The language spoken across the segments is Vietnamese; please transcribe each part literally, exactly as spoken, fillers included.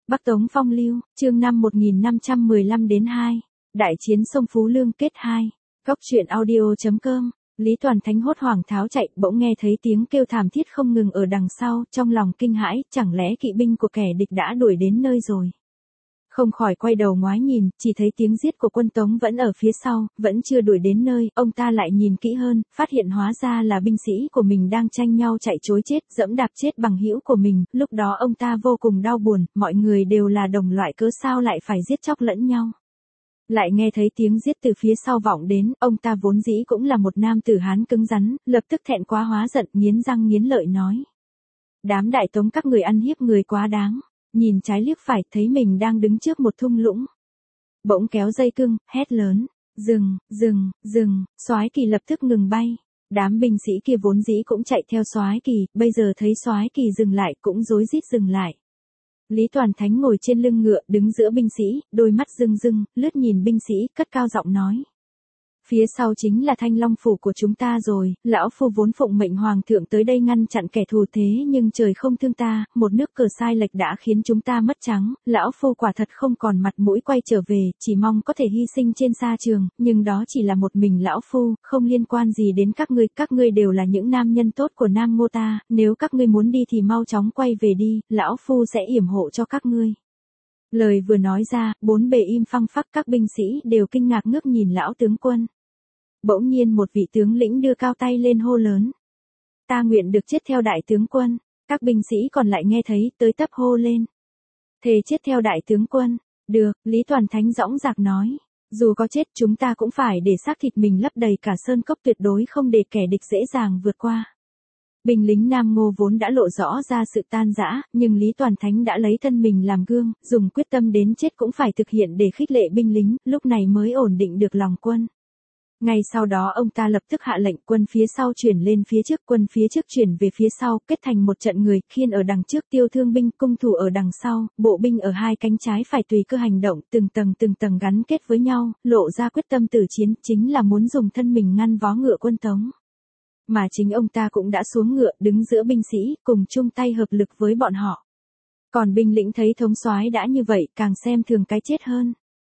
Bắc Tống Phong Lưu, chương năm một nghìn năm trăm mười lăm đến hai. Đại chiến sông Phú Lương kết hai. Cốc truyện audio chấm com. Lý Toàn Thánh hốt hoảng tháo chạy, bỗng nghe thấy tiếng kêu thảm thiết không ngừng ở đằng sau, trong lòng kinh hãi, chẳng lẽ kỵ binh của kẻ địch đã đuổi đến nơi rồi. Không khỏi quay đầu ngoái nhìn, chỉ thấy tiếng giết của quân Tống vẫn ở phía sau, vẫn chưa đuổi đến nơi, ông ta lại nhìn kỹ hơn, phát hiện hóa ra là binh sĩ của mình đang tranh nhau chạy trối chết, dẫm đạp chết bằng hữu của mình, lúc đó ông ta vô cùng đau buồn, mọi người đều là đồng loại cớ sao lại phải giết chóc lẫn nhau. Lại nghe thấy tiếng giết từ phía sau vọng đến, ông ta vốn dĩ cũng là một nam tử Hán cứng rắn, lập tức thẹn quá hóa giận, nghiến răng nghiến lợi nói. Đám Đại Tống các người ăn hiếp người quá đáng. Nhìn trái liếc phải, thấy mình đang đứng trước một thung lũng. Bỗng kéo dây cương, hét lớn, dừng, dừng, dừng, Soái Kỳ lập tức ngừng bay. Đám binh sĩ kia vốn dĩ cũng chạy theo Soái Kỳ, bây giờ thấy Soái Kỳ dừng lại cũng rối rít dừng lại. Lý Toàn Thánh ngồi trên lưng ngựa, đứng giữa binh sĩ, đôi mắt rưng rưng, lướt nhìn binh sĩ, cất cao giọng nói. Phía sau chính là Thanh Long phủ của chúng ta rồi, lão phu vốn phụng mệnh hoàng thượng tới đây ngăn chặn kẻ thù thế nhưng trời không thương ta, một nước cờ sai lệch đã khiến chúng ta mất trắng, lão phu quả thật không còn mặt mũi quay trở về, chỉ mong có thể hy sinh trên sa trường, nhưng đó chỉ là một mình lão phu, không liên quan gì đến các ngươi, các ngươi đều là những nam nhân tốt của Nam Ngô ta, nếu các ngươi muốn đi thì mau chóng quay về đi, lão phu sẽ yểm hộ cho các ngươi. Lời vừa nói ra, bốn bề im phăng phắc, các binh sĩ đều kinh ngạc ngước nhìn lão tướng quân. Bỗng nhiên một vị tướng lĩnh đưa cao tay lên hô lớn. Ta nguyện được chết theo đại tướng quân, các binh sĩ còn lại nghe thấy, tới tấp hô lên. Thề chết theo đại tướng quân, được, Lý Toàn Thánh dõng dạc nói. Dù có chết chúng ta cũng phải để xác thịt mình lấp đầy cả sơn cốc, tuyệt đối không để kẻ địch dễ dàng vượt qua. Binh lính Nam Ngô vốn đã lộ rõ ra sự tan rã, nhưng Lý Toàn Thánh đã lấy thân mình làm gương, dùng quyết tâm đến chết cũng phải thực hiện để khích lệ binh lính, lúc này mới ổn định được lòng quân. Ngay sau đó ông ta lập tức hạ lệnh quân phía sau chuyển lên phía trước, quân phía trước chuyển về phía sau, kết thành một trận người, khiên ở đằng trước, tiêu thương binh, cung thủ ở đằng sau, bộ binh ở hai cánh trái phải tùy cơ hành động, từng tầng từng tầng gắn kết với nhau, lộ ra quyết tâm tử chiến, chính là muốn dùng thân mình ngăn vó ngựa quân Tống. Mà chính ông ta cũng đã xuống ngựa, đứng giữa binh sĩ, cùng chung tay hợp lực với bọn họ. Còn binh lĩnh thấy thống soái đã như vậy, càng xem thường cái chết hơn.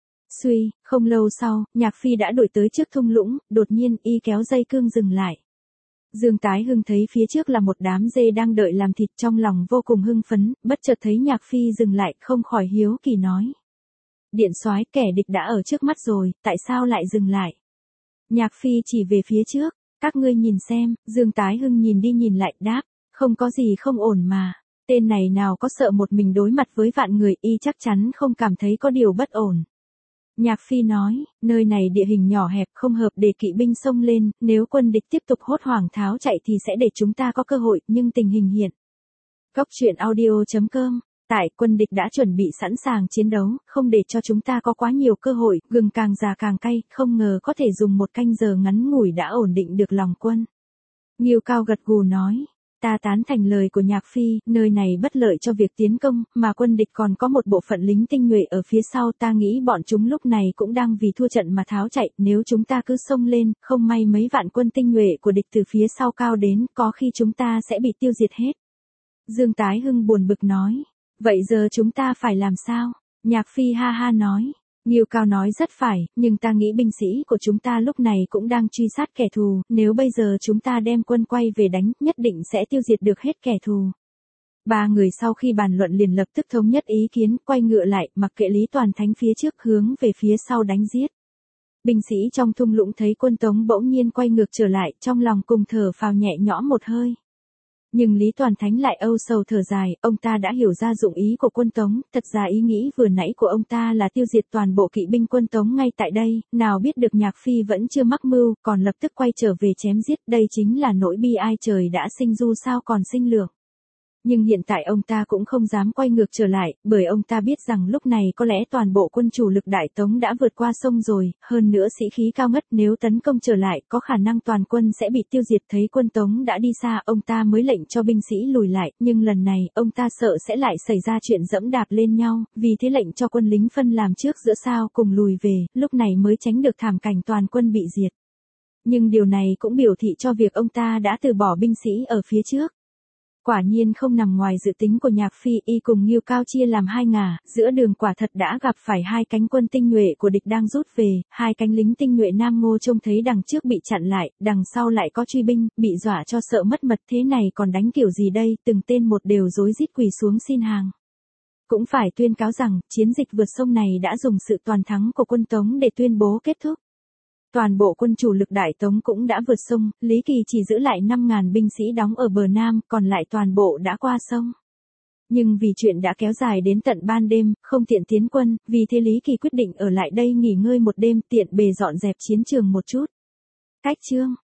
Suy, không lâu sau, Nhạc Phi đã đuổi tới trước thung lũng, đột nhiên y kéo dây cương dừng lại. Dương Tái Hưng thấy phía trước là một đám dê đang đợi làm thịt, trong lòng vô cùng hưng phấn, bất chợt thấy Nhạc Phi dừng lại, không khỏi hiếu kỳ nói. Điện soái, kẻ địch đã ở trước mắt rồi, tại sao lại dừng lại? Nhạc Phi chỉ về phía trước, các ngươi nhìn xem, Dương Tái Hưng nhìn đi nhìn lại, đáp, không có gì không ổn mà. Tên này nào có sợ một mình đối mặt với vạn người, y chắc chắn không cảm thấy có điều bất ổn. Nhạc Phi nói, nơi này địa hình nhỏ hẹp không hợp để kỵ binh xông lên, nếu quân địch tiếp tục hốt hoảng tháo chạy thì sẽ để chúng ta có cơ hội, nhưng tình hình hiện. Cốc truyện audio chấm com. Tại quân địch đã chuẩn bị sẵn sàng chiến đấu, không để cho chúng ta có quá nhiều cơ hội, gừng càng già càng cay, không ngờ có thể dùng một canh giờ ngắn ngủi đã ổn định được lòng quân. Nghiêu Cao gật gù nói. Ta tán thành lời của Nhạc Phi, nơi này bất lợi cho việc tiến công, mà quân địch còn có một bộ phận lính tinh nhuệ ở phía sau, ta nghĩ bọn chúng lúc này cũng đang vì thua trận mà tháo chạy, nếu chúng ta cứ xông lên, không may mấy vạn quân tinh nhuệ của địch từ phía sau cao đến, có khi chúng ta sẽ bị tiêu diệt hết. Dương Tái Hưng buồn bực nói, vậy giờ chúng ta phải làm sao? Nhạc Phi ha ha nói. Nghiêu Cao nói rất phải, nhưng ta nghĩ binh sĩ của chúng ta lúc này cũng đang truy sát kẻ thù, nếu bây giờ chúng ta đem quân quay về đánh, nhất định sẽ tiêu diệt được hết kẻ thù. Ba người sau khi bàn luận liền lập tức thống nhất ý kiến, quay ngựa lại, mặc kệ Lý Toàn Thánh phía trước hướng về phía sau đánh giết. Binh sĩ trong thung lũng thấy quân Tống bỗng nhiên quay ngược trở lại, trong lòng cùng thở phào nhẹ nhõm một hơi. Nhưng Lý Toàn Thánh lại âu sầu thở dài, ông ta đã hiểu ra dụng ý của quân Tống, thật ra ý nghĩ vừa nãy của ông ta là tiêu diệt toàn bộ kỵ binh quân Tống ngay tại đây, nào biết được Nhạc Phi vẫn chưa mắc mưu, còn lập tức quay trở về chém giết, đây chính là nỗi bi ai trời đã sinh du sao còn sinh lượng. Nhưng hiện tại ông ta cũng không dám quay ngược trở lại, bởi ông ta biết rằng lúc này có lẽ toàn bộ quân chủ lực Đại Tống đã vượt qua sông rồi, hơn nữa sĩ khí cao ngất, nếu tấn công trở lại, có khả năng toàn quân sẽ bị tiêu diệt. Thấy quân Tống đã đi xa, ông ta mới lệnh cho binh sĩ lùi lại, nhưng lần này, ông ta sợ sẽ lại xảy ra chuyện dẫm đạp lên nhau, vì thế lệnh cho quân lính phân làm trước giữa sau cùng lùi về, lúc này mới tránh được thảm cảnh toàn quân bị diệt. Nhưng điều này cũng biểu thị cho việc ông ta đã từ bỏ binh sĩ ở phía trước. Quả nhiên không nằm ngoài dự tính của Nhạc Phi, y cùng Ngưu Cao chia làm hai ngả, giữa đường quả thật đã gặp phải hai cánh quân tinh nhuệ của địch đang rút về, hai cánh lính tinh nhuệ Nam Ngô trông thấy đằng trước bị chặn lại, đằng sau lại có truy binh, bị dọa cho sợ mất mật, thế này còn đánh kiểu gì đây, từng tên một đều rối rít quỳ xuống xin hàng. Cũng phải tuyên cáo rằng, chiến dịch vượt sông này đã dùng sự toàn thắng của quân Tống để tuyên bố kết thúc. Toàn bộ quân chủ lực Đại Tống cũng đã vượt sông, Lý Kỳ chỉ giữ lại năm ngàn binh sĩ đóng ở bờ Nam, còn lại toàn bộ đã qua sông. Nhưng vì chuyện đã kéo dài đến tận ban đêm, không tiện tiến quân, vì thế Lý Kỳ quyết định ở lại đây nghỉ ngơi một đêm, tiện bề dọn dẹp chiến trường một chút. Cách chương